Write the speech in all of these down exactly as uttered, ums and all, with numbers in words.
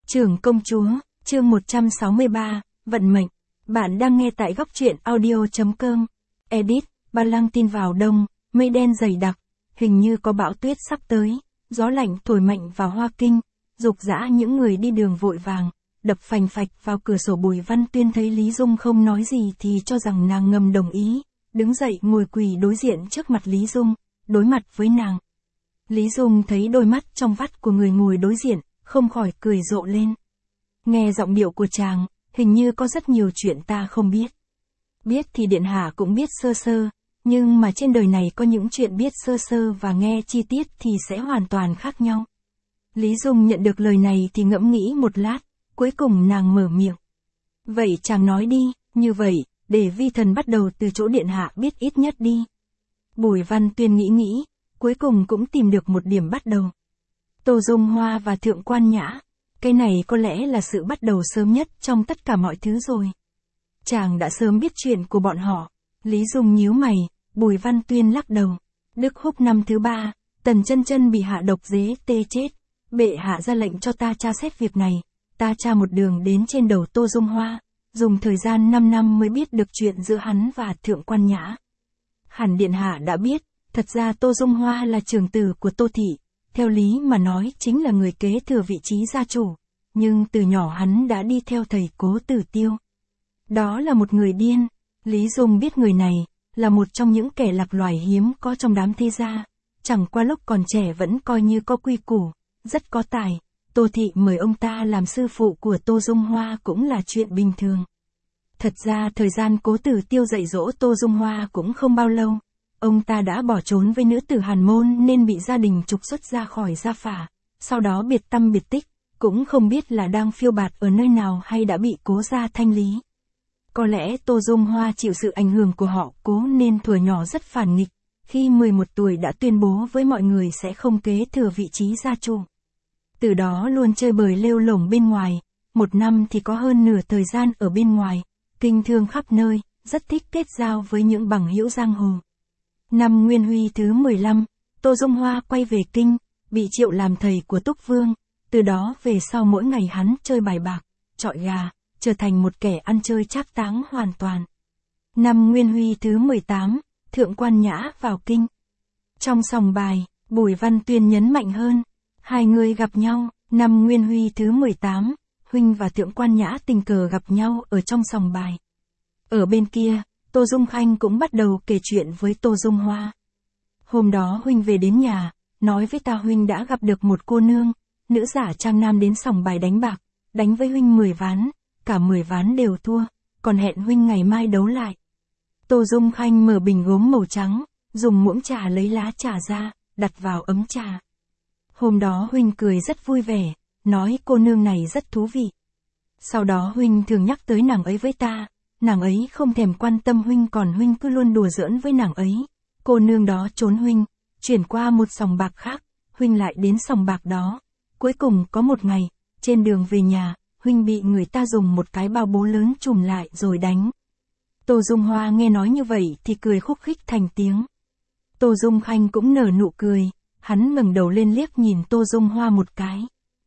Trưởng công chúa, chương một trăm sáu mươi ba, vận mệnh. Bạn đang nghe tại góc truyện audio.com. Edit, Ba Lăng tin vào đông, mây đen dày đặc, hình như có bão tuyết sắp tới, gió lạnh thổi mạnh vào Hoa Kinh, rục rã những người đi đường vội vàng, đập phành phạch vào cửa sổ. Bùi Văn Tuyên thấy Lý Dung không nói gì thì cho rằng nàng ngầm đồng ý, đứng dậy ngồi quỳ đối diện trước mặt Lý Dung, đối mặt với nàng. Lý Dung thấy đôi mắt trong vắt của người ngồi đối diện, không khỏi cười rộ lên. Nghe giọng điệu của chàng, hình như có rất nhiều chuyện ta không biết. Biết thì điện hạ cũng biết sơ sơ, nhưng mà trên đời này có những chuyện biết sơ sơ và nghe chi tiết thì sẽ hoàn toàn khác nhau. Lý Dung nhận được lời này thì ngẫm nghĩ một lát, cuối cùng nàng mở miệng. Vậy chàng nói đi, như vậy, để vi thần bắt đầu từ chỗ điện hạ biết ít nhất đi. Bùi Văn Tuyên nghĩ nghĩ, cuối cùng cũng tìm được một điểm bắt đầu. Tô Dung Hoa và Thượng Quan Nhã, cái này có lẽ là sự bắt đầu sớm nhất trong tất cả mọi thứ rồi. Chàng đã sớm biết chuyện của bọn họ. Lý Dung nhíu mày, Bùi Văn Tuyên lắc đầu. Đức Húc năm thứ ba, Tần Chân Chân bị hạ độc dế tê chết. Bệ hạ ra lệnh cho ta tra xét việc này. Ta tra một đường đến trên đầu Tô Dung Hoa, dùng thời gian năm năm mới biết được chuyện giữa hắn và Thượng Quan Nhã. Hẳn điện hạ đã biết, thật ra Tô Dung Hoa là trưởng tử của Tô thị, theo lý mà nói chính là người kế thừa vị trí gia chủ, nhưng từ nhỏ hắn đã đi theo thầy Cố Tử Tiêu. Đó là một người điên. Lý Dung biết người này là một trong những kẻ lạc loài hiếm có trong đám thế gia, chẳng qua lúc còn trẻ vẫn coi như có quy củ, rất có tài. Tô thị mời ông ta làm sư phụ của Tô Dung Hoa cũng là chuyện bình thường. Thật ra thời gian Cố Tử Tiêu dạy dỗ Tô Dung Hoa cũng không bao lâu. Ông ta đã bỏ trốn với nữ tử Hàn Môn nên bị gia đình trục xuất ra khỏi gia phả, sau đó biệt tăm biệt tích, cũng không biết là đang phiêu bạt ở nơi nào hay đã bị Cố gia thanh lý. Có lẽ Tô Dung Hoa chịu sự ảnh hưởng của họ Cố nên thuở nhỏ rất phản nghịch, khi mười một tuổi đã tuyên bố với mọi người sẽ không kế thừa vị trí gia chủ. Từ đó luôn chơi bời lêu lổng bên ngoài, một năm thì có hơn nửa thời gian ở bên ngoài, kinh thương khắp nơi, rất thích kết giao với những bằng hữu giang hồ. Năm Nguyên Huy thứ mười lăm, Tô Dung Hoa quay về kinh, bị triệu làm thầy của Túc Vương, từ đó về sau mỗi ngày hắn chơi bài bạc, chọi gà, trở thành một kẻ ăn chơi trác táng hoàn toàn. Năm Nguyên Huy thứ mười tám, Thượng Quan Nhã vào kinh. Trong sòng bài, Bùi Văn Tuyên nhấn mạnh hơn, hai người gặp nhau. Năm Nguyên Huy thứ mười tám, Huynh và Thượng Quan Nhã tình cờ gặp nhau ở trong sòng bài. Ở bên kia, Tô Dung Khanh cũng bắt đầu kể chuyện với Tô Dung Hoa. Hôm đó Huynh về đến nhà, nói với ta Huynh đã gặp được một cô nương, nữ giả trang nam đến sòng bài đánh bạc, đánh với Huynh mười ván, cả mười ván đều thua, còn hẹn Huynh ngày mai đấu lại. Tô Dung Khanh mở bình gốm màu trắng, dùng muỗng trà lấy lá trà ra, đặt vào ấm trà. Hôm đó Huynh cười rất vui vẻ, nói cô nương này rất thú vị. Sau đó Huynh thường nhắc tới nàng ấy với ta, nàng ấy không thèm quan tâm Huynh còn Huynh cứ luôn đùa giỡn với nàng ấy. Cô nương đó trốn Huynh, chuyển qua một sòng bạc khác, Huynh lại đến sòng bạc đó. Cuối cùng có một ngày, trên đường về nhà, Huynh bị người ta dùng một cái bao bố lớn trùm lại rồi đánh. Tô Dung Hoa nghe nói như vậy thì cười khúc khích thành tiếng. Tô Dung Khanh cũng nở nụ cười, hắn ngẩng đầu lên liếc nhìn Tô Dung Hoa một cái.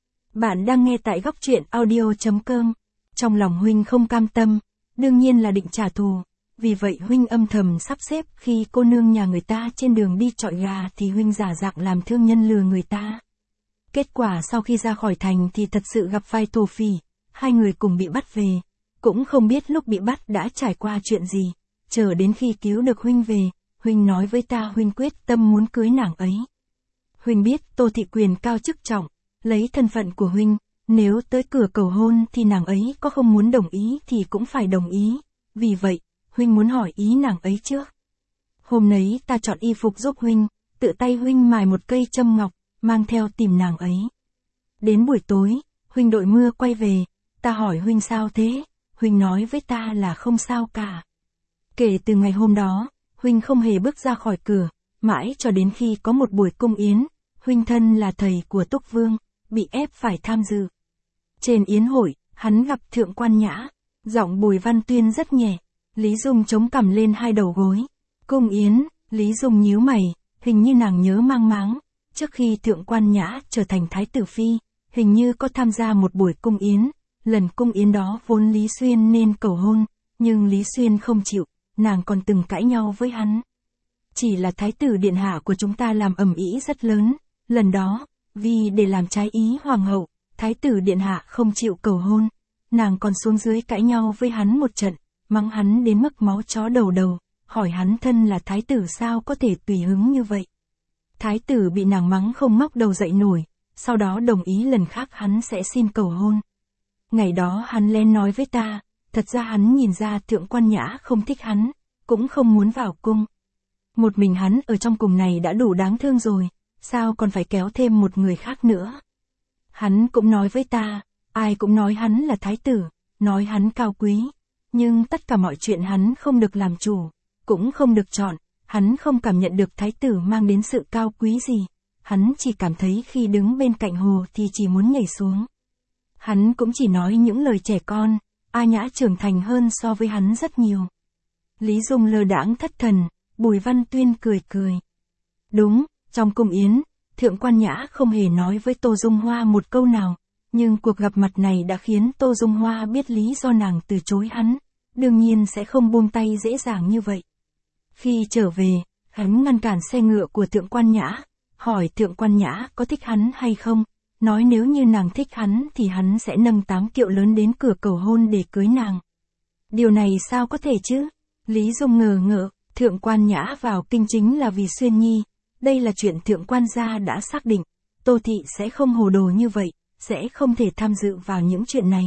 Bạn đang nghe tại góc truyện audio.com. Trong lòng Huynh không cam tâm, đương nhiên là định trả thù, vì vậy Huynh âm thầm sắp xếp khi cô nương nhà người ta trên đường đi chọi gà thì Huynh giả dạng làm thương nhân lừa người ta. Kết quả sau khi ra khỏi thành thì thật sự gặp vai thổ phỉ, hai người cùng bị bắt về, cũng không biết lúc bị bắt đã trải qua chuyện gì, chờ đến khi cứu được Huynh về, Huynh nói với ta Huynh quyết tâm muốn cưới nàng ấy. Huynh biết Tô thị quyền cao chức trọng, lấy thân phận của Huynh, nếu tới cửa cầu hôn thì nàng ấy có không muốn đồng ý thì cũng phải đồng ý, vì vậy, Huynh muốn hỏi ý nàng ấy trước. Hôm nấy ta chọn y phục giúp Huynh, tự tay Huynh mài một cây châm ngọc, mang theo tìm nàng ấy. Đến buổi tối, Huynh đội mưa quay về, ta hỏi Huynh sao thế, Huynh nói với ta là không sao cả. Kể từ ngày hôm đó, Huynh không hề bước ra khỏi cửa, mãi cho đến khi có một buổi cung yến, Huynh thân là thầy của Túc Vương, bị ép phải tham dự. Trên yến hội, hắn gặp Thượng Quan Nhã, giọng Bùi Văn Tuyên rất nhẹ, Lý Dung chống cằm lên hai đầu gối. Cung yến, Lý Dung nhíu mày, hình như nàng nhớ mang máng, trước khi Thượng Quan Nhã trở thành Thái tử Phi, hình như có tham gia một buổi cung yến, lần cung yến đó vốn Lý Xuyên nên cầu hôn, nhưng Lý Xuyên không chịu, nàng còn từng cãi nhau với hắn. Chỉ là thái tử điện hạ của chúng ta làm ầm ĩ rất lớn, lần đó, vì để làm trái ý hoàng hậu, thái tử điện hạ không chịu cầu hôn, nàng còn xuống dưới cãi nhau với hắn một trận, mắng hắn đến mức máu chó đầu đầu, hỏi hắn thân là thái tử sao có thể tùy hứng như vậy. Thái tử bị nàng mắng không móc đầu dậy nổi, sau đó đồng ý lần khác hắn sẽ xin cầu hôn. Ngày đó hắn lên nói với ta, thật ra hắn nhìn ra Thượng Quan Nhã không thích hắn, cũng không muốn vào cung. Một mình hắn ở trong cung này đã đủ đáng thương rồi, sao còn phải kéo thêm một người khác nữa. Hắn cũng nói với ta, ai cũng nói hắn là thái tử, nói hắn cao quý, nhưng tất cả mọi chuyện hắn không được làm chủ, cũng không được chọn, hắn không cảm nhận được thái tử mang đến sự cao quý gì, hắn chỉ cảm thấy khi đứng bên cạnh hồ thì chỉ muốn nhảy xuống. Hắn cũng chỉ nói những lời trẻ con, A Nhã trưởng thành hơn so với hắn rất nhiều. Lý Dung lơ đãng thất thần, Bùi Văn Tuyên cười cười. Đúng, trong cung yến, Thượng Quan Nhã không hề nói với Tô Dung Hoa một câu nào, nhưng cuộc gặp mặt này đã khiến Tô Dung Hoa biết lý do nàng từ chối hắn, đương nhiên sẽ không buông tay dễ dàng như vậy. Khi trở về, hắn ngăn cản xe ngựa của Thượng Quan Nhã, hỏi Thượng Quan Nhã có thích hắn hay không, nói nếu như nàng thích hắn thì hắn sẽ nâng tám kiệu lớn đến cửa cầu hôn để cưới nàng. Điều này sao có thể chứ? Lý Dung ngờ ngợ, Thượng Quan Nhã vào kinh chính là vì Xuyên Nhi, đây là chuyện Thượng Quan gia đã xác định, Tô Thị sẽ không hồ đồ như vậy, sẽ không thể tham dự vào những chuyện này.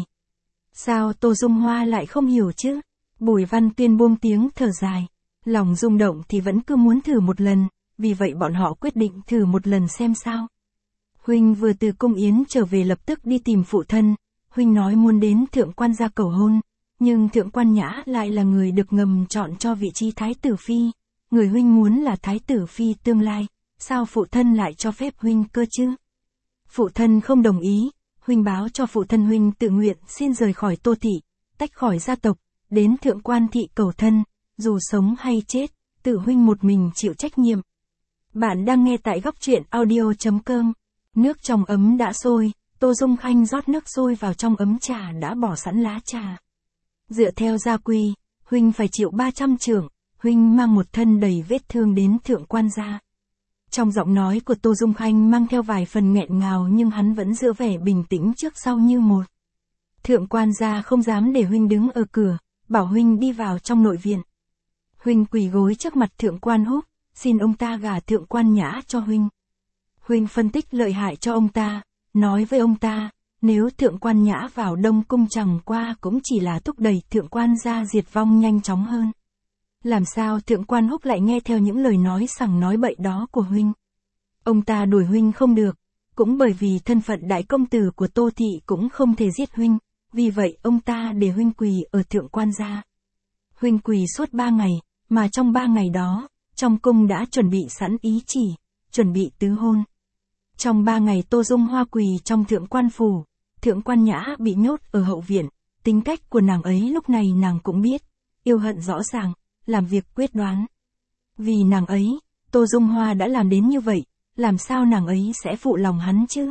Sao Tô Dung Hoa lại không hiểu chứ? Bùi Văn Tuyên buông tiếng thở dài, lòng rung động thì vẫn cứ muốn thử một lần, vì vậy bọn họ quyết định thử một lần xem sao. Huynh vừa từ cung yến trở về lập tức đi tìm phụ thân, Huynh nói muốn đến Thượng Quan gia cầu hôn, nhưng Thượng Quan Nhã lại là người được ngầm chọn cho vị trí Thái tử Phi, người Huynh muốn là Thái tử Phi tương lai, sao phụ thân lại cho phép Huynh cơ chứ? Phụ thân không đồng ý, Huynh báo cho phụ thân Huynh tự nguyện xin rời khỏi Tô Thị, tách khỏi gia tộc, đến Thượng Quan Thị cầu thân, dù sống hay chết, tự Huynh một mình chịu trách nhiệm. Bạn đang nghe tại góc truyện audio chấm com. Nước trong ấm đã sôi, Tô Dung Khanh rót nước sôi vào trong ấm trà đã bỏ sẵn lá trà. Dựa theo gia quy, Huynh phải chịu ba trăm chưởng, Huynh mang một thân đầy vết thương đến Thượng Quan gia. Trong giọng nói của Tô Dung Khanh mang theo vài phần nghẹn ngào nhưng hắn vẫn giữ vẻ bình tĩnh trước sau như một. Thượng Quan gia không dám để Huynh đứng ở cửa, bảo Huynh đi vào trong nội viện. Huynh quỳ gối trước mặt Thượng Quan Húc, xin ông ta gả Thượng Quan Nhã cho Huynh. Huynh phân tích lợi hại cho ông ta, nói với ông ta, nếu Thượng Quan Nhã vào Đông Cung chẳng qua cũng chỉ là thúc đẩy Thượng Quan gia diệt vong nhanh chóng hơn. Làm sao Thượng Quan Húc lại nghe theo những lời nói sằng nói bậy đó của Huynh? Ông ta đuổi Huynh không được, cũng bởi vì thân phận đại công tử của Tô Thị cũng không thể giết Huynh, vì vậy ông ta để Huynh quỳ ở Thượng Quan gia. Huynh quỳ suốt ba ngày, mà trong ba ngày đó, trong cung đã chuẩn bị sẵn ý chỉ, chuẩn bị tứ hôn. Trong ba ngày Tô Dung Hoa quỳ trong Thượng Quan phủ, Thượng Quan Nhã bị nhốt ở hậu viện, tính cách của nàng ấy lúc này nàng cũng biết, yêu hận rõ ràng, làm việc quyết đoán. Vì nàng ấy, Tô Dung Hoa đã làm đến như vậy, làm sao nàng ấy sẽ phụ lòng hắn chứ?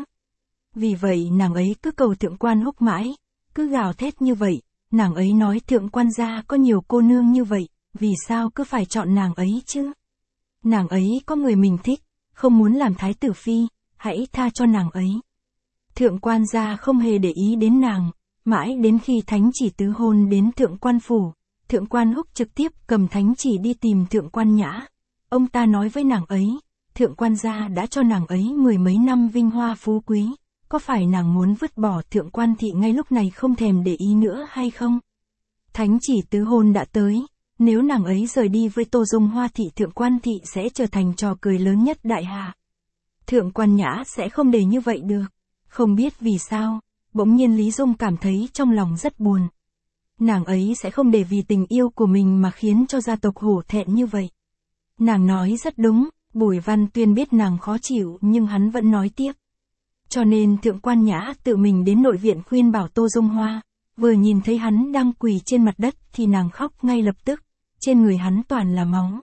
Vì vậy nàng ấy cứ cầu Thượng Quan Húc mãi, cứ gào thét như vậy, nàng ấy nói Thượng Quan gia có nhiều cô nương như vậy, vì sao cứ phải chọn nàng ấy chứ? Nàng ấy có người mình thích, không muốn làm Thái tử Phi, hãy tha cho nàng ấy. Thượng Quan gia không hề để ý đến nàng, mãi đến khi thánh chỉ tứ hôn đến Thượng Quan phủ, Thượng Quan Húc trực tiếp cầm thánh chỉ đi tìm Thượng Quan Nhã. Ông ta nói với nàng ấy, Thượng Quan gia đã cho nàng ấy mười mấy năm vinh hoa phú quý, có phải nàng muốn vứt bỏ Thượng Quan Thị ngay lúc này không thèm để ý nữa hay không? Thánh chỉ tứ hôn đã tới, nếu nàng ấy rời đi với Tô Dung Hoa thì Thượng Quan Thị sẽ trở thành trò cười lớn nhất đại hạ. Thượng Quan Nhã sẽ không để như vậy được. Không biết vì sao, bỗng nhiên Lý Dung cảm thấy trong lòng rất buồn. Nàng ấy sẽ không để vì tình yêu của mình mà khiến cho gia tộc hổ thẹn như vậy. Nàng nói rất đúng, Bùi Văn Tuyên biết nàng khó chịu nhưng hắn vẫn nói tiếp. Cho nên Thượng Quan Nhã tự mình đến nội viện khuyên bảo Tô Dung Hoa, vừa nhìn thấy hắn đang quỳ trên mặt đất thì nàng khóc ngay lập tức, trên người hắn toàn là máu.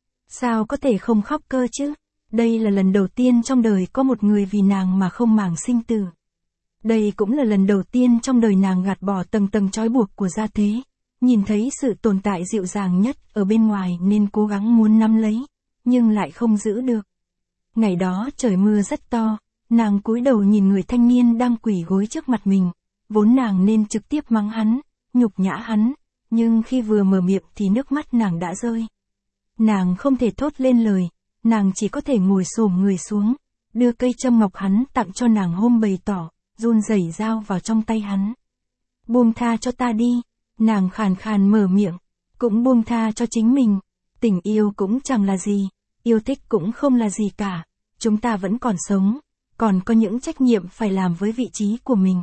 Sao có thể không khóc cơ chứ? Đây là lần đầu tiên trong đời có một người vì nàng mà không màng sinh tử. Đây cũng là lần đầu tiên trong đời nàng gạt bỏ tầng tầng trói buộc của gia thế, nhìn thấy sự tồn tại dịu dàng nhất ở bên ngoài nên cố gắng muốn nắm lấy, nhưng lại không giữ được. Ngày đó trời mưa rất to, nàng cúi đầu nhìn người thanh niên đang quỳ gối trước mặt mình, vốn nàng nên trực tiếp mắng hắn, nhục nhã hắn, nhưng khi vừa mở miệng thì nước mắt nàng đã rơi. Nàng không thể thốt lên lời, nàng chỉ có thể ngồi xổm người xuống, đưa cây châm ngọc hắn tặng cho nàng hôm bày tỏ, run rẩy dao vào trong tay hắn. Buông tha cho ta đi, nàng khàn khàn mở miệng, cũng buông tha cho chính mình, tình yêu cũng chẳng là gì, yêu thích cũng không là gì cả, chúng ta vẫn còn sống, còn có những trách nhiệm phải làm với vị trí của mình.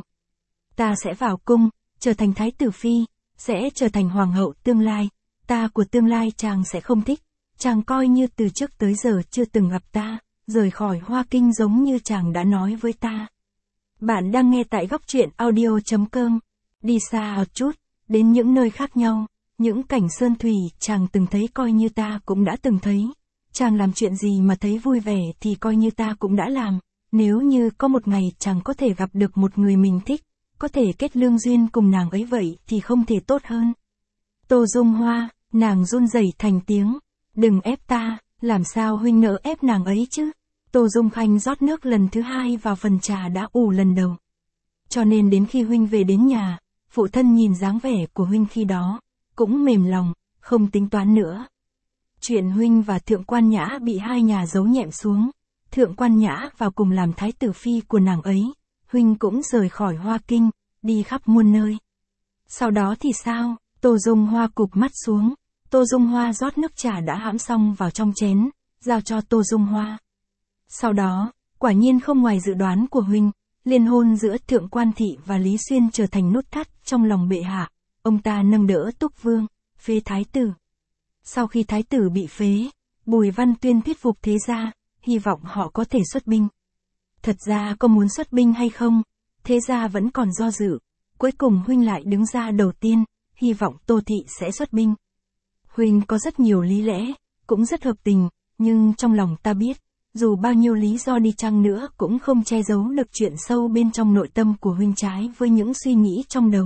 Ta sẽ vào cung, trở thành thái tử phi, sẽ trở thành hoàng hậu tương lai, ta của tương lai chàng sẽ không thích, chàng coi như từ trước tới giờ chưa từng gặp ta, rời khỏi Hoa Kinh giống như chàng đã nói với ta. Bạn đang nghe tại góc truyện audio chấm com, đi xa một chút, đến những nơi khác nhau, những cảnh sơn thủy chàng từng thấy coi như ta cũng đã từng thấy, chàng làm chuyện gì mà thấy vui vẻ thì coi như ta cũng đã làm, nếu như có một ngày chàng có thể gặp được một người mình thích, có thể kết lương duyên cùng nàng ấy vậy thì không thể tốt hơn. Tô Dung Hoa, nàng run rẩy thành tiếng, đừng ép ta, làm sao huynh nỡ ép nàng ấy chứ? Tô Dung Khanh rót nước lần thứ hai vào phần trà đã ủ lần đầu. Cho nên đến khi huynh về đến nhà, phụ thân nhìn dáng vẻ của huynh khi đó, cũng mềm lòng, không tính toán nữa. Chuyện huynh và Thượng Quan Nhã bị hai nhà giấu nhẹm xuống, Thượng Quan Nhã vào cùng làm thái tử phi của nàng ấy, huynh cũng rời khỏi Hoa Kinh, đi khắp muôn nơi. Sau đó thì sao? Tô Dung Hoa cụp mắt xuống, Tô Dung Hoa rót nước trà đã hãm xong vào trong chén, giao cho Tô Dung Hoa. Sau đó, quả nhiên không ngoài dự đoán của huynh, liên hôn giữa Thượng Quan Thị và Lý Xuyên trở thành nút thắt trong lòng bệ hạ, ông ta nâng đỡ Túc Vương, phế thái tử. Sau khi thái tử bị phế, Bùi Văn Tuyên thuyết phục thế gia, hy vọng họ có thể xuất binh. Thật ra có muốn xuất binh hay không, thế gia vẫn còn do dự, cuối cùng huynh lại đứng ra đầu tiên, hy vọng Tô Thị sẽ xuất binh. Huynh có rất nhiều lý lẽ, cũng rất hợp tình, nhưng trong lòng ta biết, dù bao nhiêu lý do đi chăng nữa cũng không che giấu được chuyện sâu bên trong nội tâm của huynh trái với những suy nghĩ trong đầu.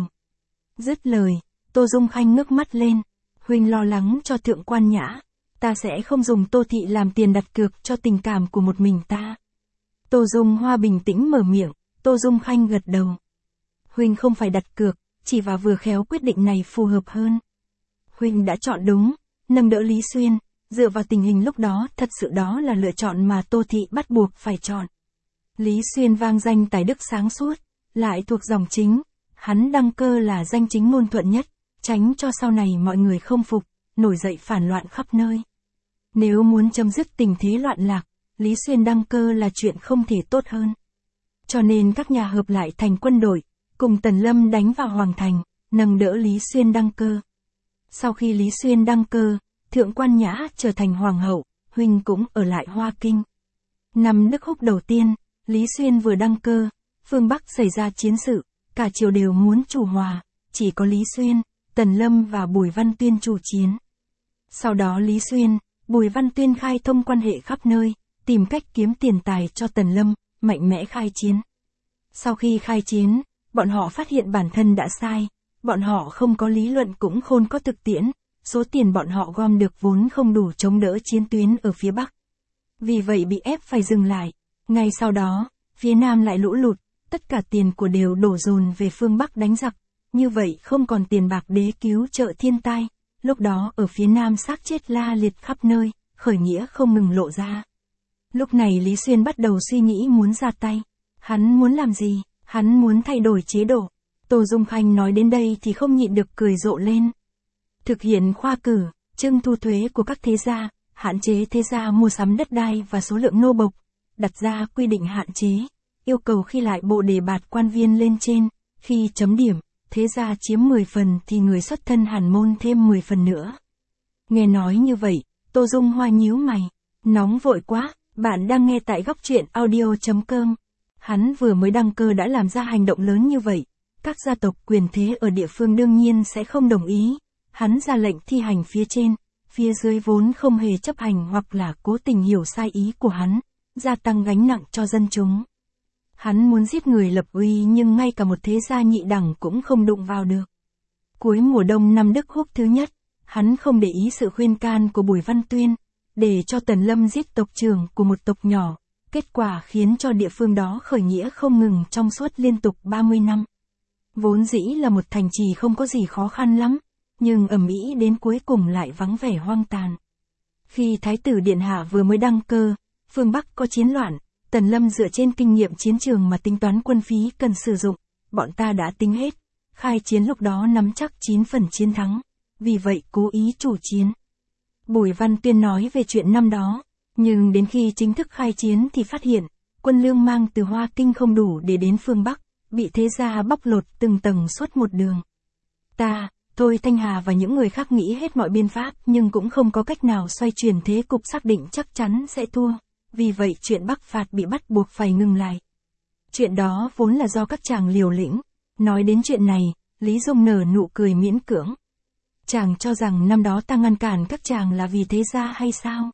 Dứt lời, Tô Dung Khanh ngước mắt lên, huynh lo lắng cho Thượng Quan Nhã, ta sẽ không dùng Tô Thị làm tiền đặt cược cho tình cảm của một mình ta. Tô Dung Hoa bình tĩnh mở miệng, Tô Dung Khanh gật đầu. Huynh không phải đặt cược, chỉ và vừa khéo quyết định này phù hợp hơn. Huynh đã chọn đúng, nâng đỡ Lý Xuyên, dựa vào tình hình lúc đó thật sự đó là lựa chọn mà Tô Thị bắt buộc phải chọn. Lý Xuyên vang danh tài đức sáng suốt, lại thuộc dòng chính, hắn đăng cơ là danh chính ngôn thuận nhất, tránh cho sau này mọi người không phục, nổi dậy phản loạn khắp nơi. Nếu muốn chấm dứt tình thế loạn lạc, Lý Xuyên đăng cơ là chuyện không thể tốt hơn. Cho nên các nhà hợp lại thành quân đội, cùng Tần Lâm đánh vào Hoàng Thành, nâng đỡ Lý Xuyên đăng cơ. Sau khi Lý Xuyên đăng cơ, Thượng Quan Nhã trở thành hoàng hậu, huynh cũng ở lại Hoa Kinh. Năm Đức Húc đầu tiên, Lý Xuyên vừa đăng cơ, phương Bắc xảy ra chiến sự, cả triều đều muốn chủ hòa, chỉ có Lý Xuyên, Tần Lâm và Bùi Văn Tuyên chủ chiến. Sau đó Lý Xuyên, Bùi Văn Tuyên khai thông quan hệ khắp nơi, tìm cách kiếm tiền tài cho Tần Lâm, mạnh mẽ khai chiến. Sau khi khai chiến, bọn họ phát hiện bản thân đã sai, bọn họ không có lý luận cũng khôn có thực tiễn, số tiền bọn họ gom được vốn không đủ chống đỡ chiến tuyến ở phía Bắc. Vì vậy bị ép phải dừng lại, ngay sau đó, phía Nam lại lũ lụt, tất cả tiền của đều đổ dồn về phương Bắc đánh giặc, như vậy không còn tiền bạc để cứu trợ thiên tai, lúc đó ở phía Nam xác chết la liệt khắp nơi, khởi nghĩa không ngừng lộ ra. Lúc này Lý Xuyên bắt đầu suy nghĩ muốn ra tay, hắn muốn làm gì, hắn muốn thay đổi chế độ. Tô Dung Khanh nói đến đây thì không nhịn được cười rộ lên. Thực hiện khoa cử, trưng thu thuế của các thế gia, hạn chế thế gia mua sắm đất đai và số lượng nô bộc, đặt ra quy định hạn chế, yêu cầu khi lại bộ đề bạt quan viên lên trên, khi chấm điểm, thế gia chiếm mười phần thì người xuất thân hàn môn thêm mười phần nữa. Nghe nói như vậy, Tô Dung Hoa nhíu mày, nóng vội quá, bạn đang nghe tại góc truyện audio chấm com. Hắn vừa mới đăng cơ đã làm ra hành động lớn như vậy, các gia tộc quyền thế ở địa phương đương nhiên sẽ không đồng ý. Hắn ra lệnh thi hành phía trên, phía dưới vốn không hề chấp hành hoặc là cố tình hiểu sai ý của hắn, gia tăng gánh nặng cho dân chúng. Hắn muốn giết người lập uy nhưng ngay cả một thế gia nhị đẳng cũng không đụng vào được. Cuối mùa đông năm Đức Húc thứ nhất, hắn không để ý sự khuyên can của Bùi Văn Tuyên, để cho Tần Lâm giết tộc trưởng của một tộc nhỏ, kết quả khiến cho địa phương đó khởi nghĩa không ngừng trong suốt liên tục ba mươi năm. Vốn dĩ là một thành trì không có gì khó khăn lắm, nhưng ầm ĩ đến cuối cùng lại vắng vẻ hoang tàn. Khi Thái tử Điện Hạ vừa mới đăng cơ, phương Bắc có chiến loạn, Tần Lâm dựa trên kinh nghiệm chiến trường mà tính toán quân phí cần sử dụng, bọn ta đã tính hết, khai chiến lúc đó nắm chắc chín phần chiến thắng, vì vậy cố ý chủ chiến. Bùi Văn Tuyên nói về chuyện năm đó, nhưng đến khi chính thức khai chiến thì phát hiện, quân lương mang từ Hoa Kinh không đủ để đến phương Bắc, bị thế gia bóc lột từng tầng suốt một đường. Ta, Thôi Thanh Hà và những người khác nghĩ hết mọi biện pháp nhưng cũng không có cách nào xoay chuyển thế cục, xác định chắc chắn sẽ thua, vì vậy chuyện Bắc phạt bị bắt buộc phải ngừng lại. Chuyện đó vốn là do các chàng liều lĩnh. Nói đến chuyện này, Lý Dung nở nụ cười miễn cưỡng. Chàng cho rằng năm đó ta ngăn cản các chàng là vì thế gia hay sao?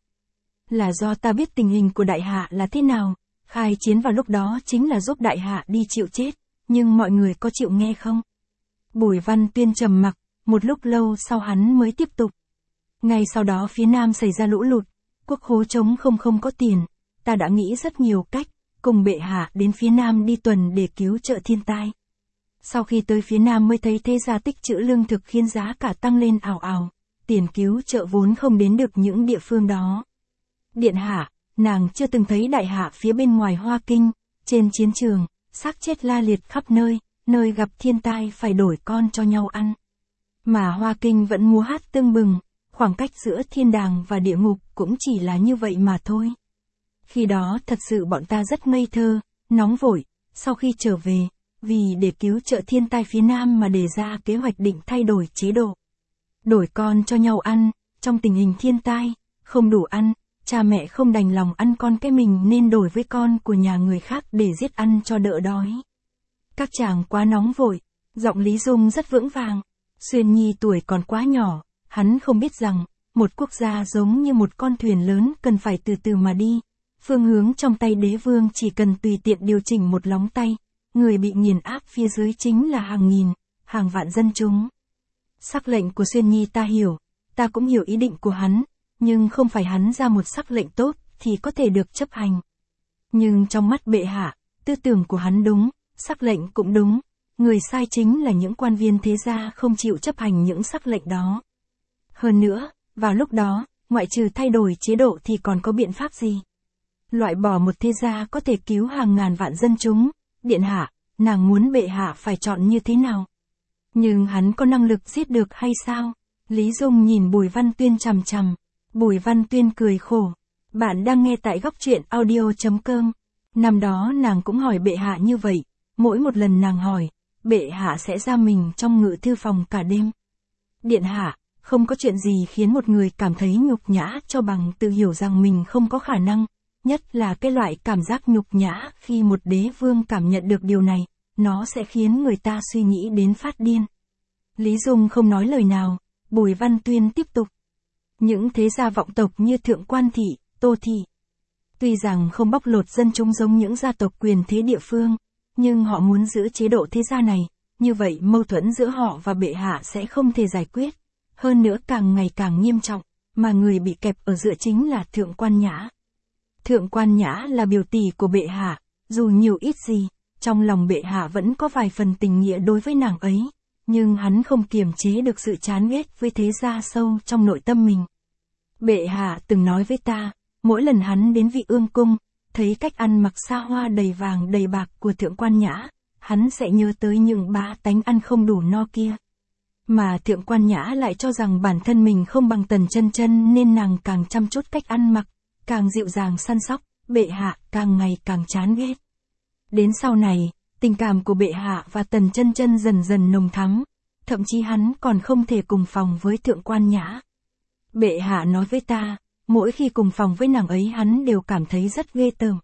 Là do ta biết tình hình của đại hạ là thế nào, khai chiến vào lúc đó chính là giúp đại hạ đi chịu chết, nhưng mọi người có chịu nghe không? Bùi Văn Tuyên trầm mặc, một lúc lâu sau hắn mới tiếp tục. Ngay sau đó phía Nam xảy ra lũ lụt, quốc khố trống không không có tiền, ta đã nghĩ rất nhiều cách, cùng bệ hạ đến phía Nam đi tuần để cứu trợ thiên tai. Sau khi tới phía Nam mới thấy thế gia tích trữ lương thực khiến giá cả tăng lên ào ào, tiền cứu trợ vốn không đến được những địa phương đó. Điện hạ, nàng chưa từng thấy đại hạ phía bên ngoài Hoa Kinh, trên chiến trường, xác chết la liệt khắp nơi, nơi gặp thiên tai phải đổi con cho nhau ăn. Mà Hoa Kinh vẫn múa hát tưng bừng, khoảng cách giữa thiên đàng và địa ngục cũng chỉ là như vậy mà thôi. Khi đó thật sự bọn ta rất ngây thơ, nóng vội, sau khi trở về, vì để cứu trợ thiên tai phía Nam mà đề ra kế hoạch định thay đổi chế độ. Đổi con cho nhau ăn, trong tình hình thiên tai, không đủ ăn, cha mẹ không đành lòng ăn con cái mình nên đổi với con của nhà người khác để giết ăn cho đỡ đói. Các chàng quá nóng vội, giọng Lý Dung rất vững vàng. Xuyên Nhi tuổi còn quá nhỏ, hắn không biết rằng, một quốc gia giống như một con thuyền lớn cần phải từ từ mà đi. Phương hướng trong tay đế vương chỉ cần tùy tiện điều chỉnh một lóng tay, người bị nghiền áp phía dưới chính là hàng nghìn, hàng vạn dân chúng. Sắc lệnh của Xuyên Nhi ta hiểu, ta cũng hiểu ý định của hắn, nhưng không phải hắn ra một sắc lệnh tốt thì có thể được chấp hành. Nhưng trong mắt bệ hạ, tư tưởng của hắn đúng, sắc lệnh cũng đúng, người sai chính là những quan viên thế gia không chịu chấp hành những sắc lệnh đó. Hơn nữa, vào lúc đó, ngoại trừ thay đổi chế độ thì còn có biện pháp gì? Loại bỏ một thế gia có thể cứu hàng ngàn vạn dân chúng, điện hạ, nàng muốn bệ hạ phải chọn như thế nào? Nhưng hắn có năng lực giết được hay sao? Lý Dung nhìn Bùi Văn Tuyên chằm chằm. Bùi Văn Tuyên cười khổ. Bạn đang nghe tại góc truyện audio chấm com. Năm đó nàng cũng hỏi bệ hạ như vậy. Mỗi một lần nàng hỏi, bệ hạ sẽ ra mình trong ngự thư phòng cả đêm. Điện hạ, không có chuyện gì khiến một người cảm thấy nhục nhã cho bằng tự hiểu rằng mình không có khả năng. Nhất là cái loại cảm giác nhục nhã khi một đế vương cảm nhận được điều này, nó sẽ khiến người ta suy nghĩ đến phát điên. Lý Dung không nói lời nào, Bùi Văn Tuyên tiếp tục. Những thế gia vọng tộc như Thượng Quan Thị, Tô Thị, tuy rằng không bóc lột dân chúng giống những gia tộc quyền thế địa phương, nhưng họ muốn giữ chế độ thế gia này, như vậy mâu thuẫn giữa họ và bệ hạ sẽ không thể giải quyết. Hơn nữa càng ngày càng nghiêm trọng, mà người bị kẹp ở giữa chính là Thượng Quan Nhã. Thượng Quan Nhã là biểu tỷ của bệ hạ, dù nhiều ít gì, trong lòng bệ hạ vẫn có vài phần tình nghĩa đối với nàng ấy, nhưng hắn không kiềm chế được sự chán ghét với thế gia sâu trong nội tâm mình. Bệ hạ từng nói với ta, mỗi lần hắn đến Vị Ương Cung, thấy cách ăn mặc xa hoa đầy vàng đầy bạc của Thượng Quan Nhã, hắn sẽ nhớ tới những bá tánh ăn không đủ no kia. Mà Thượng Quan Nhã lại cho rằng bản thân mình không bằng Tần Chân Chân nên nàng càng chăm chút cách ăn mặc, càng dịu dàng săn sóc, bệ hạ càng ngày càng chán ghét. Đến sau này, tình cảm của bệ hạ và Tần Chân Chân dần dần nồng thắm, thậm chí hắn còn không thể cùng phòng với Thượng Quan Nhã. Bệ hạ nói với ta, mỗi khi cùng phòng với nàng ấy hắn đều cảm thấy rất ghê tởm.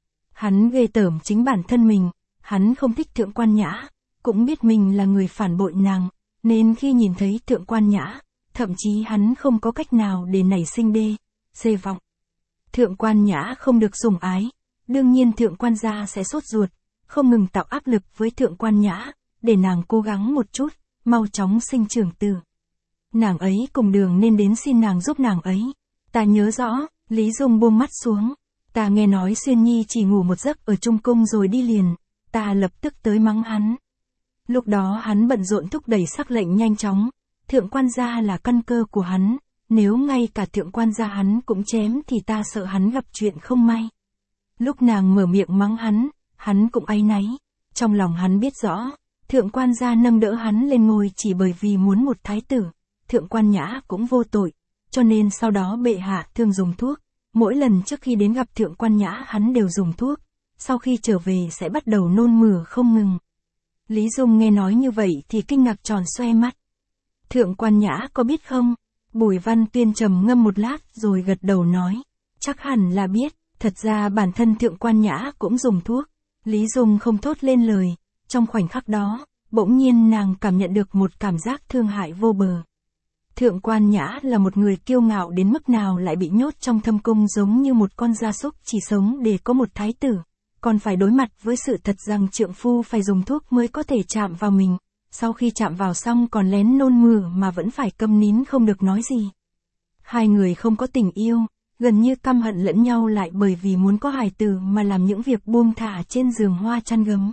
Hắn ghê tởm chính bản thân mình, hắn không thích Thượng Quan Nhã, cũng biết mình là người phản bội nàng, nên khi nhìn thấy Thượng Quan Nhã, thậm chí hắn không có cách nào để nảy sinh đê, xê vọng. Thượng Quan Nhã không được sủng ái, đương nhiên Thượng Quan gia sẽ sốt ruột, không ngừng tạo áp lực với Thượng Quan Nhã, để nàng cố gắng một chút, mau chóng sinh trưởng tử. Nàng ấy cùng đường nên đến xin nàng giúp nàng ấy. Ta nhớ rõ, Lý Dung buông mắt xuống. Ta nghe nói Xuyên Nhi chỉ ngủ một giấc ở Trung Cung rồi đi liền, ta lập tức tới mắng hắn. Lúc đó hắn bận rộn thúc đẩy sắc lệnh nhanh chóng, Thượng Quan gia là căn cơ của hắn, nếu ngay cả Thượng Quan gia hắn cũng chém thì ta sợ hắn gặp chuyện không may. Lúc nàng mở miệng mắng hắn, hắn cũng áy náy, trong lòng hắn biết rõ, Thượng Quan gia nâng đỡ hắn lên ngôi chỉ bởi vì muốn một thái tử, Thượng Quan Nhã cũng vô tội, cho nên sau đó bệ hạ thường dùng thuốc, mỗi lần trước khi đến gặp Thượng Quan Nhã hắn đều dùng thuốc, sau khi trở về sẽ bắt đầu nôn mửa không ngừng. Lý Dung nghe nói như vậy thì kinh ngạc tròn xoe mắt. Thượng Quan Nhã có biết không? Bùi Văn Tuyên trầm ngâm một lát rồi gật đầu nói, chắc hẳn là biết, thật ra bản thân Thượng Quan Nhã cũng dùng thuốc. Lý Dung không thốt lên lời, trong khoảnh khắc đó, bỗng nhiên nàng cảm nhận được một cảm giác thương hại vô bờ. Thượng Quan Nhã là một người kiêu ngạo đến mức nào lại bị nhốt trong thâm cung giống như một con gia súc chỉ sống để có một thái tử, còn phải đối mặt với sự thật rằng trượng phu phải dùng thuốc mới có thể chạm vào mình, sau khi chạm vào xong còn lén nôn mửa mà vẫn phải câm nín không được nói gì. Hai người không có tình yêu, gần như căm hận lẫn nhau lại bởi vì muốn có hài tử mà làm những việc buông thả trên giường hoa chăn gấm.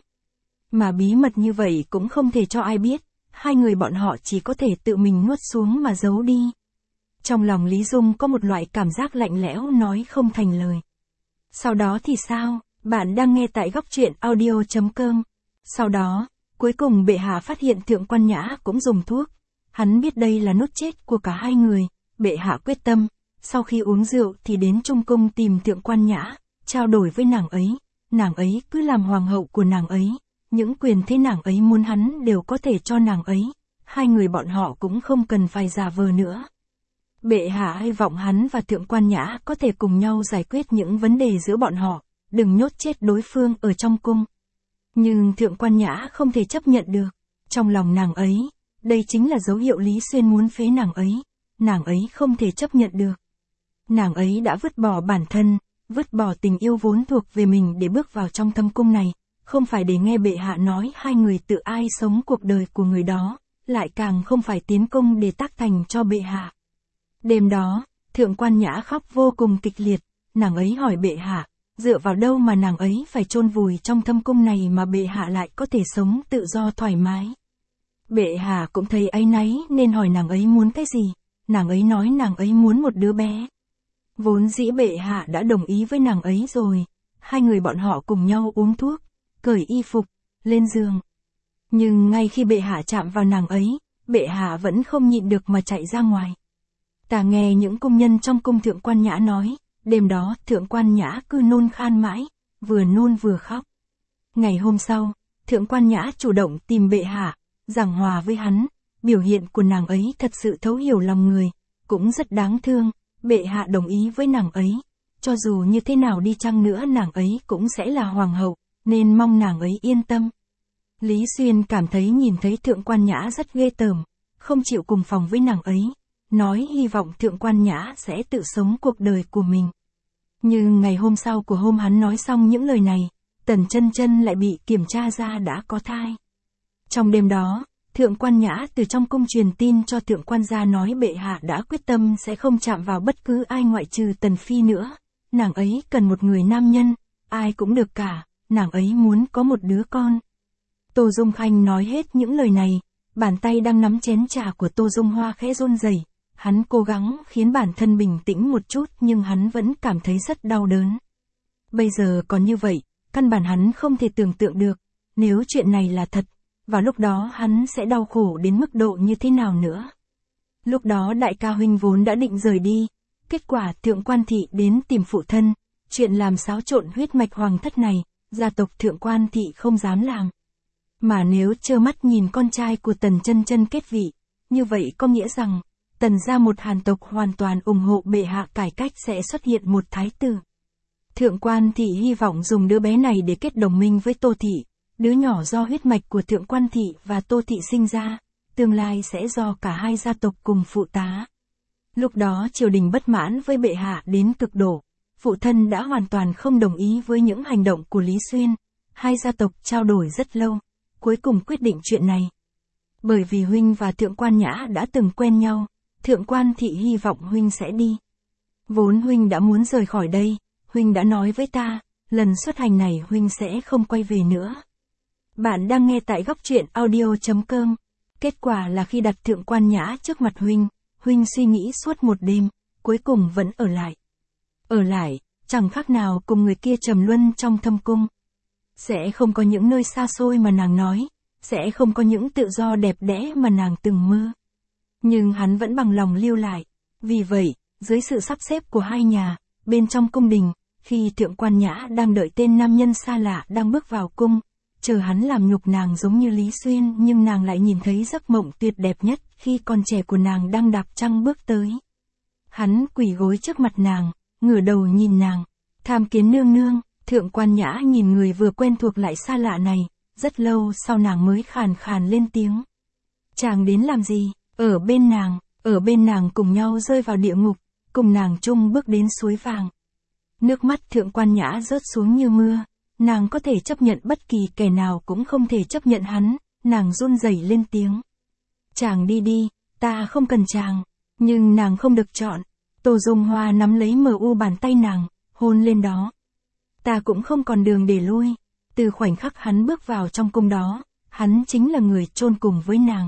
Mà bí mật như vậy cũng không thể cho ai biết, hai người bọn họ chỉ có thể tự mình nuốt xuống mà giấu đi. Trong lòng Lý Dung có một loại cảm giác lạnh lẽo nói không thành lời. Sau đó thì sao? Bạn đang nghe tại góc truyện audio chấm com. Sau đó, cuối cùng bệ hạ phát hiện Thượng Quan Nhã cũng dùng thuốc. Hắn biết đây là nốt chết của cả hai người, bệ hạ quyết tâm, sau khi uống rượu thì đến Trung Cung tìm Thượng Quan Nhã, trao đổi với nàng ấy, nàng ấy cứ làm hoàng hậu của nàng ấy, những quyền thế nàng ấy muốn hắn đều có thể cho nàng ấy, hai người bọn họ cũng không cần phải giả vờ nữa. Bệ hạ hy vọng hắn và Thượng Quan Nhã có thể cùng nhau giải quyết những vấn đề giữa bọn họ, đừng nhốt chết đối phương ở trong cung. Nhưng Thượng Quan Nhã không thể chấp nhận được, trong lòng nàng ấy, đây chính là dấu hiệu Lý Xuyên muốn phế nàng ấy, nàng ấy không thể chấp nhận được. Nàng ấy đã vứt bỏ bản thân, vứt bỏ tình yêu vốn thuộc về mình để bước vào trong thâm cung này, không phải để nghe bệ hạ nói hai người tự ai sống cuộc đời của người đó, lại càng không phải tiến cung để tác thành cho bệ hạ. Đêm đó, Thượng Quan Nhã khóc vô cùng kịch liệt, nàng ấy hỏi bệ hạ, dựa vào đâu mà nàng ấy phải chôn vùi trong thâm cung này mà bệ hạ lại có thể sống tự do thoải mái. Bệ hạ cũng thấy áy náy nên hỏi nàng ấy muốn cái gì, nàng ấy nói nàng ấy muốn một đứa bé. Vốn dĩ bệ hạ đã đồng ý với nàng ấy rồi, hai người bọn họ cùng nhau uống thuốc, cởi y phục, lên giường. Nhưng ngay khi bệ hạ chạm vào nàng ấy, bệ hạ vẫn không nhịn được mà chạy ra ngoài. Ta nghe những cung nhân trong cung Thượng Quan Nhã nói, đêm đó Thượng Quan Nhã cứ nôn khan mãi, vừa nôn vừa khóc. Ngày hôm sau, Thượng Quan Nhã chủ động tìm bệ hạ, giảng hòa với hắn, biểu hiện của nàng ấy thật sự thấu hiểu lòng người, cũng rất đáng thương, bệ hạ đồng ý với nàng ấy, cho dù như thế nào đi chăng nữa nàng ấy cũng sẽ là hoàng hậu, nên mong nàng ấy yên tâm. Lý Xuyên cảm thấy nhìn thấy Thượng Quan Nhã rất ghê tởm, không chịu cùng phòng với nàng ấy, nói hy vọng Thượng Quan Nhã sẽ tự sống cuộc đời của mình. Nhưng ngày hôm sau của hôm hắn nói xong những lời này, Tần Chân Chân lại bị kiểm tra ra đã có thai. Trong đêm đó, Thượng Quan Nhã từ trong cung truyền tin cho Thượng Quan gia nói bệ hạ đã quyết tâm sẽ không chạm vào bất cứ ai ngoại trừ Tần Phi nữa, nàng ấy cần một người nam nhân, ai cũng được cả, nàng ấy muốn có một đứa con. Tô Dung Khanh nói hết những lời này, bàn tay đang nắm chén trà của Tô Dung Hoa khẽ run rẩy. Hắn cố gắng khiến bản thân bình tĩnh một chút nhưng hắn vẫn cảm thấy rất đau đớn. Bây giờ còn như vậy, căn bản hắn không thể tưởng tượng được, nếu chuyện này là thật, vào lúc đó hắn sẽ đau khổ đến mức độ như thế nào nữa. Lúc đó đại ca huynh vốn đã định rời đi, kết quả Thượng Quan thị đến tìm phụ thân, chuyện làm xáo trộn huyết mạch hoàng thất này, gia tộc Thượng Quan thị không dám làm. Mà nếu trơ mắt nhìn con trai của Tần Chân Chân kết vị, như vậy có nghĩa rằng, Tần gia một hàn tộc hoàn toàn ủng hộ bệ hạ cải cách sẽ xuất hiện một thái tử. Thượng Quan thị hy vọng dùng đứa bé này để kết đồng minh với Tô thị, đứa nhỏ do huyết mạch của Thượng Quan thị và Tô thị sinh ra, tương lai sẽ do cả hai gia tộc cùng phụ tá. Lúc đó triều đình bất mãn với bệ hạ đến cực độ, phụ thân đã hoàn toàn không đồng ý với những hành động của Lý Xuyên, hai gia tộc trao đổi rất lâu, cuối cùng quyết định chuyện này. Bởi vì huynh và Thượng Quan Nhã đã từng quen nhau, Thượng Quan Thị hy vọng huynh sẽ đi. Vốn huynh đã muốn rời khỏi đây, huynh đã nói với ta, lần xuất hành này huynh sẽ không quay về nữa. Bạn đang nghe tại góc truyện audio chấm com. Kết quả là khi đặt Thượng Quan Nhã trước mặt huynh, huynh suy nghĩ suốt một đêm, cuối cùng vẫn ở lại. Ở lại, chẳng khác nào cùng người kia trầm luân trong thâm cung. Sẽ không có những nơi xa xôi mà nàng nói, sẽ không có những tự do đẹp đẽ mà nàng từng mơ. Nhưng hắn vẫn bằng lòng lưu lại. Vì vậy, dưới sự sắp xếp của hai nhà, bên trong cung đình, khi Thượng Quan Nhã đang đợi tên nam nhân xa lạ đang bước vào cung, chờ hắn làm nhục nàng giống như Lý Xuyên, nhưng nàng lại nhìn thấy giấc mộng tuyệt đẹp nhất khi con trẻ của nàng đang đạp trăng bước tới. Hắn quỳ gối trước mặt nàng, ngửa đầu nhìn nàng, tham kiến nương nương. Thượng Quan Nhã nhìn người vừa quen thuộc lại xa lạ này, rất lâu sau nàng mới khàn khàn lên tiếng. Chàng đến làm gì? Ở bên nàng, ở bên nàng cùng nhau rơi vào địa ngục, cùng nàng chung bước đến suối vàng. Nước mắt Thượng Quan Nhã rớt xuống như mưa, nàng có thể chấp nhận bất kỳ kẻ nào cũng không thể chấp nhận hắn, nàng run rẩy lên tiếng. Chàng đi đi, ta không cần chàng, nhưng nàng không được chọn. Tô Dung Hoa nắm lấy mờ u bàn tay nàng, hôn lên đó. Ta cũng không còn đường để lui. Từ khoảnh khắc hắn bước vào trong cung đó, hắn chính là người chôn cùng với nàng.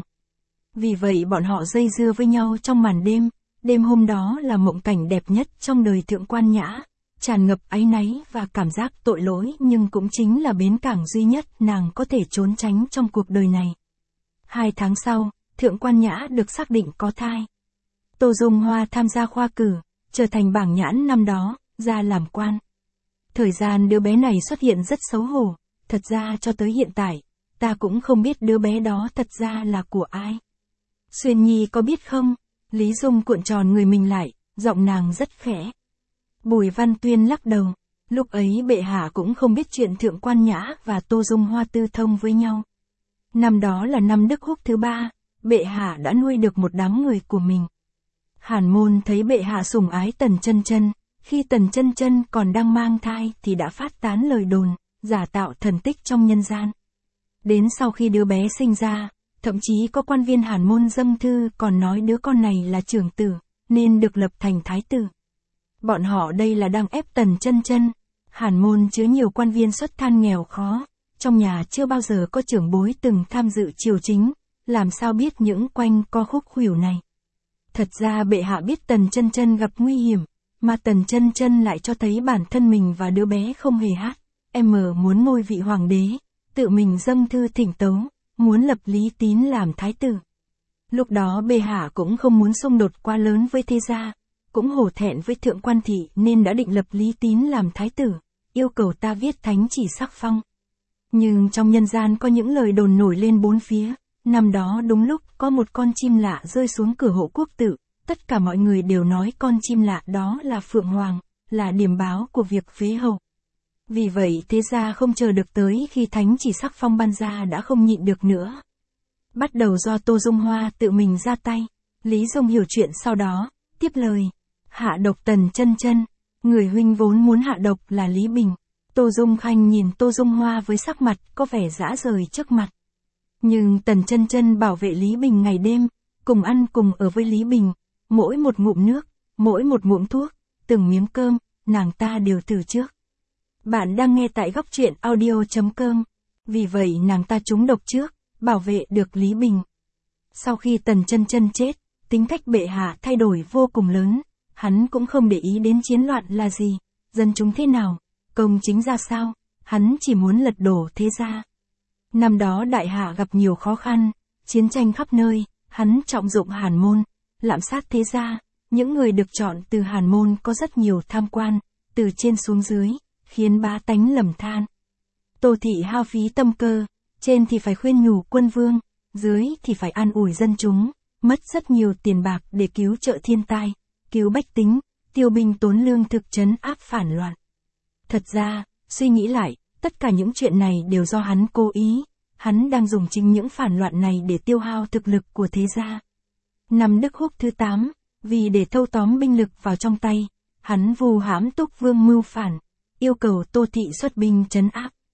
Vì vậy bọn họ dây dưa với nhau trong màn đêm, đêm hôm đó là mộng cảnh đẹp nhất trong đời Thượng Quan Nhã, tràn ngập áy náy và cảm giác tội lỗi, nhưng cũng chính là bến cảng duy nhất nàng có thể trốn tránh trong cuộc đời này. Hai tháng sau, Thượng Quan Nhã được xác định có thai. Tô Dung Hoa tham gia khoa cử, trở thành bảng nhãn năm đó, ra làm quan. Thời gian đứa bé này xuất hiện rất xấu hổ, thật ra cho tới hiện tại, ta cũng không biết đứa bé đó thật ra là của ai. Xuyên Nhi có biết không? Lý Dung cuộn tròn người mình lại, giọng nàng rất khẽ. Bùi Văn Tuyên lắc đầu, lúc ấy bệ hạ cũng không biết chuyện Thượng Quan Nhã và Tô Dung Hoa tư thông với nhau. Năm đó là năm Đức Húc thứ ba, bệ hạ đã nuôi được một đám người của mình. Hàn Môn thấy bệ hạ sủng ái Tần Chân Chân, khi Tần Chân Chân còn đang mang thai thì đã phát tán lời đồn, giả tạo thần tích trong nhân gian. Đến sau khi đứa bé sinh ra, thậm chí có quan viên Hàn Môn dâng thư còn nói đứa con này là trưởng tử, nên được lập thành thái tử. Bọn họ đây là đang ép Tần Chân Chân. Hàn Môn chứa nhiều quan viên xuất thân nghèo khó, trong nhà chưa bao giờ có trưởng bối từng tham dự triều chính, làm sao biết những quanh co khúc khuỷu này. Thật ra bệ hạ biết Tần Chân Chân gặp nguy hiểm, mà Tần Chân Chân lại cho thấy bản thân mình và đứa bé không hề hát. Em muốn ngôi vị hoàng đế, tự mình dâng thư thỉnh tấu, muốn lập Lý Tín làm thái tử. Lúc đó bệ hạ cũng không muốn xung đột quá lớn với thế gia, cũng hổ thẹn với Thượng Quan Thị nên đã định lập Lý Tín làm thái tử, yêu cầu ta viết thánh chỉ sắc phong. Nhưng trong nhân gian có những lời đồn nổi lên bốn phía, năm đó đúng lúc có một con chim lạ rơi xuống cửa hộ quốc tự, tất cả mọi người đều nói con chim lạ đó là Phượng Hoàng, là điểm báo của việc phế hậu. Vì vậy thế gia không chờ được tới khi thánh chỉ sắc phong ban ra đã không nhịn được nữa. Bắt đầu do Tô Dung Hoa tự mình ra tay. Lý Dung hiểu chuyện sau đó, tiếp lời. Hạ độc Tần Chân Chân, người huynh vốn muốn hạ độc là Lý Bình. Tô Dung Khanh nhìn Tô Dung Hoa với sắc mặt có vẻ dã rời trước mặt. Nhưng Tần Chân Chân bảo vệ Lý Bình ngày đêm, cùng ăn cùng ở với Lý Bình, mỗi một ngụm nước, mỗi một muỗng thuốc, từng miếng cơm, nàng ta đều từ trước. Bạn đang nghe tại góc truyện audio chấm com. Vì vậy nàng ta trúng độc trước, bảo vệ được Lý Bình. Sau khi Tần Chân Chân chết, tính cách bệ hạ thay đổi vô cùng lớn, hắn cũng không để ý đến chiến loạn là gì, dân chúng thế nào, công chính ra sao, hắn chỉ muốn lật đổ thế gia. Năm đó đại hạ gặp nhiều khó khăn, chiến tranh khắp nơi, hắn trọng dụng Hàn Môn, lạm sát thế gia, những người được chọn từ Hàn Môn có rất nhiều tham quan, từ trên xuống dưới, khiến bá tánh lầm than. Tô Thị hao phí tâm cơ, trên thì phải khuyên nhủ quân vương, dưới thì phải an ủi dân chúng, mất rất nhiều tiền bạc để cứu trợ thiên tai, cứu bách tính, tiêu binh tốn lương thực trấn áp phản loạn. Thật ra, suy nghĩ lại, tất cả những chuyện này đều do hắn cố ý, hắn đang dùng chính những phản loạn này để tiêu hao thực lực của thế gia. Năm Đức Húc thứ tám, vì để thâu tóm binh lực vào trong tay, hắn vu hãm Túc Vương mưu phản, yêu cầu Tô Thị xuất binh trấn áp.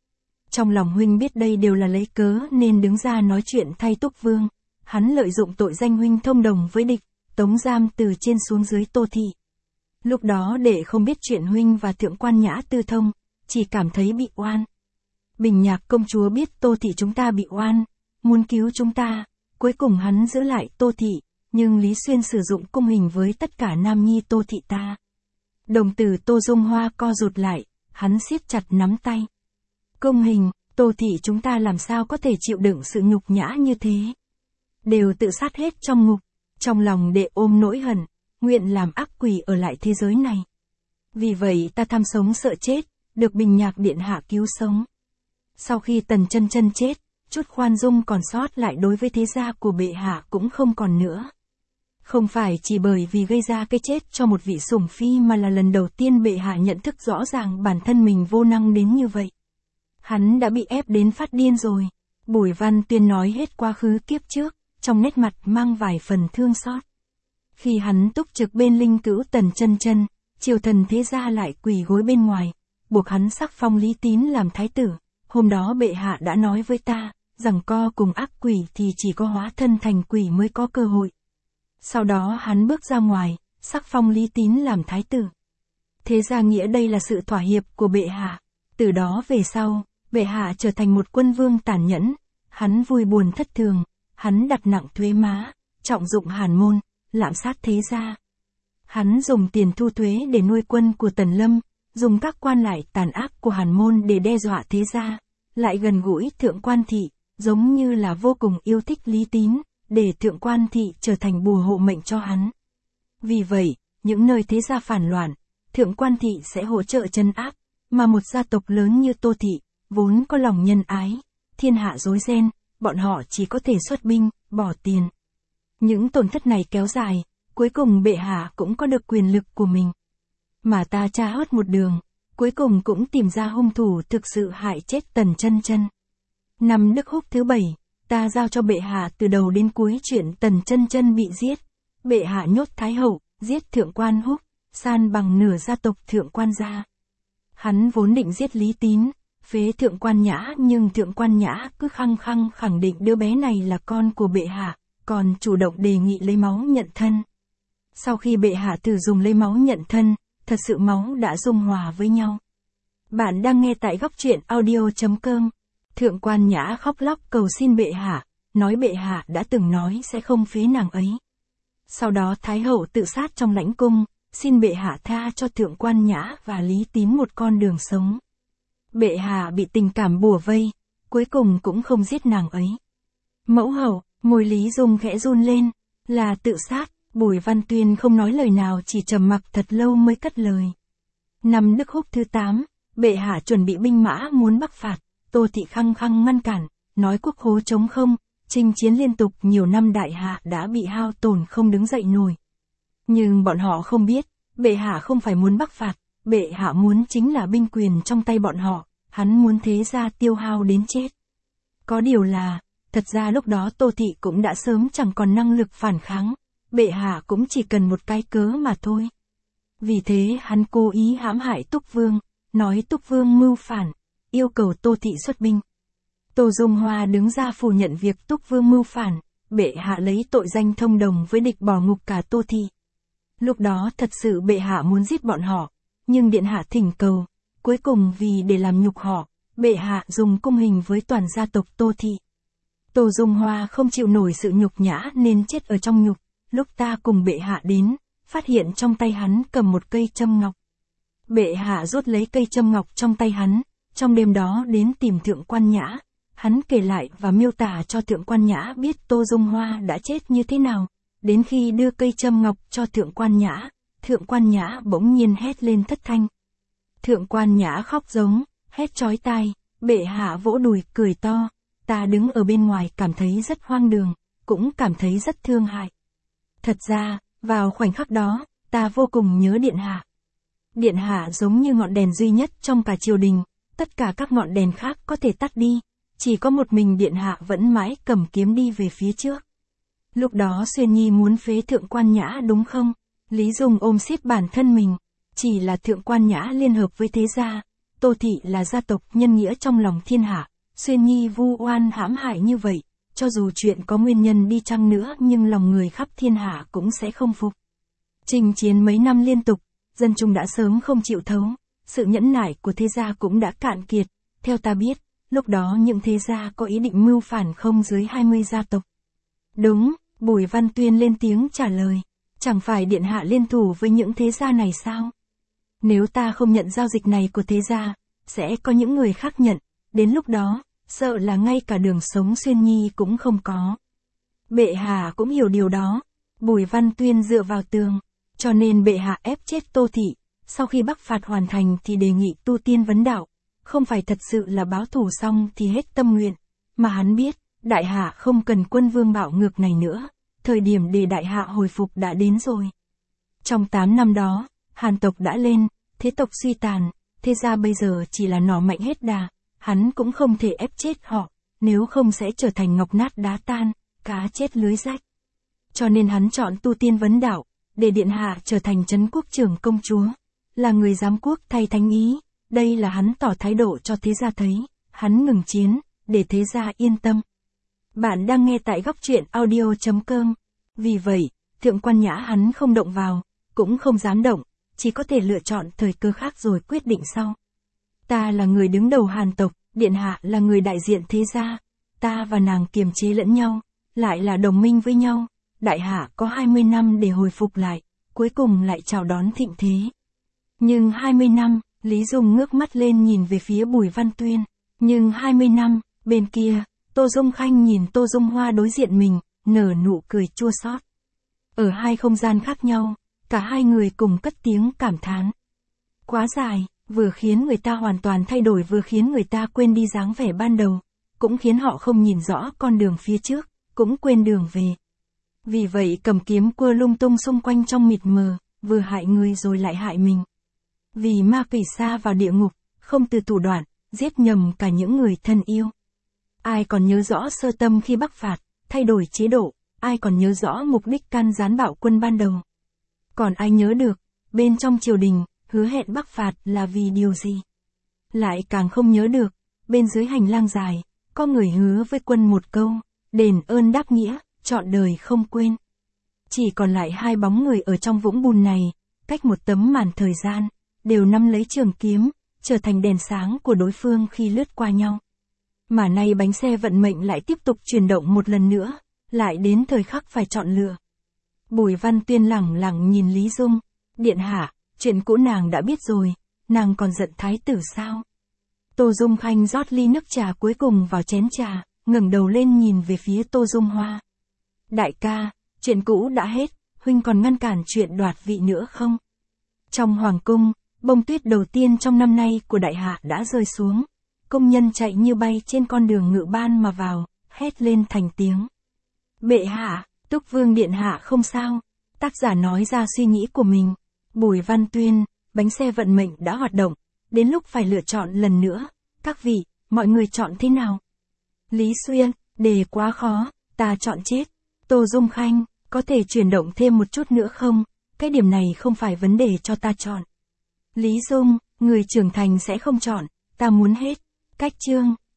Trong lòng huynh biết đây đều là lấy cớ nên đứng ra nói chuyện thay Túc Vương. Hắn lợi dụng tội danh huynh thông đồng với địch, tống giam từ trên xuống dưới Tô thị. Lúc đó để không biết chuyện huynh và thượng quan nhã tư thông, chỉ cảm thấy bị oan. Bình Nhạc công chúa biết Tô thị chúng ta bị oan, muốn cứu chúng ta, cuối cùng hắn giữ lại Tô thị, nhưng Lý Xuyên sử dụng cung hình với tất cả nam nhi Tô thị ta. Đồng tử Tô Dung Hoa co rụt lại, hắn siết chặt nắm tay. Cung hình, Tô thị chúng ta làm sao có thể chịu đựng sự nhục nhã như thế? Đều tự sát hết trong ngục, trong lòng đệ ôm nỗi hận, nguyện làm ác quỷ ở lại thế giới này. Vì vậy ta tham sống sợ chết, được Bình Nhạc điện hạ cứu sống. Sau khi Tần Chân Chân chết, chút khoan dung còn sót lại đối với thế gia của bệ hạ cũng không còn nữa. Không phải chỉ bởi vì gây ra cái chết cho một vị sủng phi mà là lần đầu tiên bệ hạ nhận thức rõ ràng bản thân mình vô năng đến như vậy. Hắn đã bị ép đến phát điên rồi. Bùi Văn Tuyên nói hết quá khứ kiếp trước, trong nét mặt mang vài phần thương xót. Khi hắn túc trực bên linh cữu Tần Chân Chân, triều thần thế gia lại quỳ gối bên ngoài, buộc hắn sắc phong Lý Tín làm thái tử. Hôm đó bệ hạ đã nói với ta, rằng co cùng ác quỷ thì chỉ có hóa thân thành quỷ mới có cơ hội. Sau đó hắn bước ra ngoài, sắc phong Lý Tín làm thái tử. Thế ra nghĩa đây là sự thỏa hiệp của bệ hạ. Từ đó về sau, bệ hạ trở thành một quân vương tàn nhẫn. Hắn vui buồn thất thường, hắn đặt nặng thuế má, trọng dụng hàn môn, lạm sát thế gia. Hắn dùng tiền thu thuế để nuôi quân của Tần Lâm, dùng các quan lại tàn ác của hàn môn để đe dọa thế gia, lại gần gũi thượng quan thị, giống như là vô cùng yêu thích Lý Tín, để thượng quan thị trở thành bùa hộ mệnh cho hắn. Vì vậy, những nơi thế gia phản loạn, thượng quan thị sẽ hỗ trợ trấn áp, mà một gia tộc lớn như Tô thị, vốn có lòng nhân ái, thiên hạ rối ren, bọn họ chỉ có thể xuất binh, bỏ tiền. Những tổn thất này kéo dài, cuối cùng bệ hạ cũng có được quyền lực của mình. Mà ta tra hớt một đường, cuối cùng cũng tìm ra hung thủ thực sự hại chết Tần Chân Chân. Năm Đức Húc thứ bảy, ta giao cho bệ hạ từ đầu đến cuối chuyện Tần Chân Chân bị giết. Bệ hạ nhốt Thái hậu, giết thượng quan Húc, san bằng nửa gia tộc thượng quan gia. Hắn vốn định giết Lý Tín, phế thượng quan Nhã, nhưng thượng quan Nhã cứ khăng khăng khẳng định đứa bé này là con của bệ hạ, còn chủ động đề nghị lấy máu nhận thân. Sau khi bệ hạ thử dùng lấy máu nhận thân, thật sự máu đã dung hòa với nhau. Bạn đang nghe tại góc truyện audio chấm com. Thượng quan Nhã khóc lóc cầu xin bệ hạ, nói bệ hạ đã từng nói sẽ không phế nàng ấy. Sau đó Thái hậu tự sát trong lãnh cung, xin bệ hạ tha cho thượng quan Nhã và Lý Tín một con đường sống. Bệ hạ bị tình cảm bủa vây, cuối cùng cũng không giết nàng ấy. Mẫu hậu, môi Lý Dung khẽ run lên, là tự sát. Bùi Văn Tuyên không nói lời nào, chỉ trầm mặc thật lâu mới cất lời. Năm Đức Húc thứ tám, bệ hạ chuẩn bị binh mã muốn bắc phạt, Tô thị khăng khăng ngăn cản, nói quốc hố trống không, chinh chiến liên tục nhiều năm đại hạ đã bị hao tổn không đứng dậy nổi. Nhưng bọn họ không biết, bệ hạ không phải muốn bắc phạt, bệ hạ muốn chính là binh quyền trong tay bọn họ, hắn muốn thế gia tiêu hao đến chết. Có điều là, thật ra lúc đó Tô thị cũng đã sớm chẳng còn năng lực phản kháng. Bệ hạ cũng chỉ cần một cái cớ mà thôi. Vì thế hắn cố ý hãm hại Túc Vương, nói Túc Vương mưu phản, yêu cầu Tô thị xuất binh. Tô Dung Hoa đứng ra phủ nhận việc Túc Vương mưu phản, bệ hạ lấy tội danh thông đồng với địch bỏ ngục cả Tô thị. Lúc đó thật sự bệ hạ muốn giết bọn họ, nhưng điện hạ thỉnh cầu, cuối cùng vì để làm nhục họ, bệ hạ dùng cung hình với toàn gia tộc Tô thị. Tô Dung Hoa không chịu nổi sự nhục nhã nên chết ở trong nhục. Lúc ta cùng bệ hạ đến, phát hiện trong tay hắn cầm một cây châm ngọc. Bệ hạ rút lấy cây châm ngọc trong tay hắn, trong đêm đó đến tìm thượng quan Nhã. Hắn kể lại và miêu tả cho thượng quan Nhã biết Tô Dung Hoa đã chết như thế nào. Đến khi đưa cây châm ngọc cho thượng quan Nhã, thượng quan Nhã bỗng nhiên hét lên thất thanh. Thượng quan Nhã khóc giống, hét chói tai, bệ hạ vỗ đùi cười to. Ta đứng ở bên ngoài cảm thấy rất hoang đường, cũng cảm thấy rất thương hại. Thật ra, vào khoảnh khắc đó, ta vô cùng nhớ điện hạ. Điện hạ giống như ngọn đèn duy nhất trong cả triều đình, tất cả các ngọn đèn khác có thể tắt đi, chỉ có một mình điện hạ vẫn mãi cầm kiếm đi về phía trước. Lúc đó Xuyên Nhi muốn phế thượng quan Nhã đúng không? Lý Dung ôm siết bản thân mình, chỉ là thượng quan Nhã liên hợp với thế gia, Tô Thị là gia tộc nhân nghĩa trong lòng thiên hạ, Xuyên Nhi vu oan hãm hại như vậy, cho dù chuyện có nguyên nhân đi chăng nữa nhưng lòng người khắp thiên hạ cũng sẽ không phục. Chinh chiến mấy năm liên tục, dân chúng đã sớm không chịu thấu, sự nhẫn nại của thế gia cũng đã cạn kiệt, theo ta biết, lúc đó những thế gia có ý định mưu phản không dưới hai mươi gia tộc. Đúng, Bùi Văn Tuyên lên tiếng trả lời, chẳng phải điện hạ liên thủ với những thế gia này sao? Nếu ta không nhận giao dịch này của thế gia, sẽ có những người khác nhận, đến lúc đó, sợ là ngay cả đường sống Xuyên Nhi cũng không có. Bệ hạ cũng hiểu điều đó, Bùi Văn Tuyên dựa vào tường, cho nên bệ hạ ép chết Tô Thị, sau khi bắc phạt hoàn thành thì đề nghị tu tiên vấn đạo, không phải thật sự là báo thù xong thì hết tâm nguyện, mà hắn biết, đại hạ không cần quân vương bạo ngược này nữa, thời điểm để đại hạ hồi phục đã đến rồi. Trong tám năm đó, Hàn tộc đã lên, thế tộc suy tàn, thế ra bây giờ chỉ là nỏ mạnh hết đà, hắn cũng không thể ép chết họ, nếu không sẽ trở thành ngọc nát đá tan, cá chết lưới rách. Cho nên hắn chọn tu tiên vấn đạo, để điện hạ trở thành trấn quốc trưởng công chúa, là người giám quốc thay thánh ý, đây là hắn tỏ thái độ cho thế gia thấy, hắn ngừng chiến, để thế gia yên tâm. Bạn đang nghe tại góc truyện audio chấm com, vì vậy, thượng quan nhã hắn không động vào, cũng không dám động, chỉ có thể lựa chọn thời cơ khác rồi quyết định sau. Ta là người đứng đầu Hàn tộc, điện hạ là người đại diện thế gia, ta và nàng kiềm chế lẫn nhau, lại là đồng minh với nhau, đại hạ có hai mươi năm để hồi phục lại, cuối cùng lại chào đón thịnh thế. Nhưng hai mươi năm, Lý Dung ngước mắt lên nhìn về phía Bùi Văn Tuyên, nhưng hai mươi năm, bên kia, Tô Dung Khanh nhìn Tô Dung Hoa đối diện mình, nở nụ cười chua xót. Ở hai không gian khác nhau, cả hai người cùng cất tiếng cảm thán. Quá dài, vừa khiến người ta hoàn toàn thay đổi vừa khiến người ta quên đi dáng vẻ ban đầu, cũng khiến họ không nhìn rõ con đường phía trước, cũng quên đường về. Vì vậy cầm kiếm cua lung tung xung quanh trong mịt mờ, vừa hại người rồi lại hại mình. Vì ma quỷ sa vào địa ngục, không từ thủ đoạn, giết nhầm cả những người thân yêu. Ai còn nhớ rõ sơ tâm khi bắc phạt, thay đổi chế độ, ai còn nhớ rõ mục đích can gián bạo quân ban đầu. Còn ai nhớ được, bên trong triều đình, hứa hẹn bắc phạt là vì điều gì? Lại càng không nhớ được, bên dưới hành lang dài, có người hứa với quân một câu, đền ơn đáp nghĩa, trọn đời không quên. Chỉ còn lại hai bóng người ở trong vũng bùn này, cách một tấm màn thời gian, đều nắm lấy trường kiếm, trở thành đèn sáng của đối phương khi lướt qua nhau. Mà nay bánh xe vận mệnh lại tiếp tục chuyển động một lần nữa, lại đến thời khắc phải chọn lựa. Bùi Văn Tuyên lẳng lặng nhìn Lý Dung, điện hạ, chuyện cũ nàng đã biết rồi, nàng còn giận thái tử sao? Tô Dung Khanh rót ly nước trà cuối cùng vào chén trà, ngẩng đầu lên nhìn về phía Tô Dung Hoa. Đại ca, chuyện cũ đã hết, huynh còn ngăn cản chuyện đoạt vị nữa không? Trong hoàng cung, bông tuyết đầu tiên trong năm nay của đại hạ đã rơi xuống, công nhân chạy như bay trên con đường ngự ban mà vào, hét lên thành tiếng. Bệ hạ, Túc Vương điện hạ không sao, tác giả nói ra suy nghĩ của mình. Bùi Văn Tuyên, bánh xe vận mệnh đã hoạt động, đến lúc phải lựa chọn lần nữa, các vị, mọi người chọn thế nào? Lý Xuyên, đề quá khó, ta chọn chết. Tô Dung Khanh, có thể chuyển động thêm một chút nữa không, cái điểm này không phải vấn đề cho ta chọn. Lý Dung, người trưởng thành sẽ không chọn, ta muốn hết. Cách chương.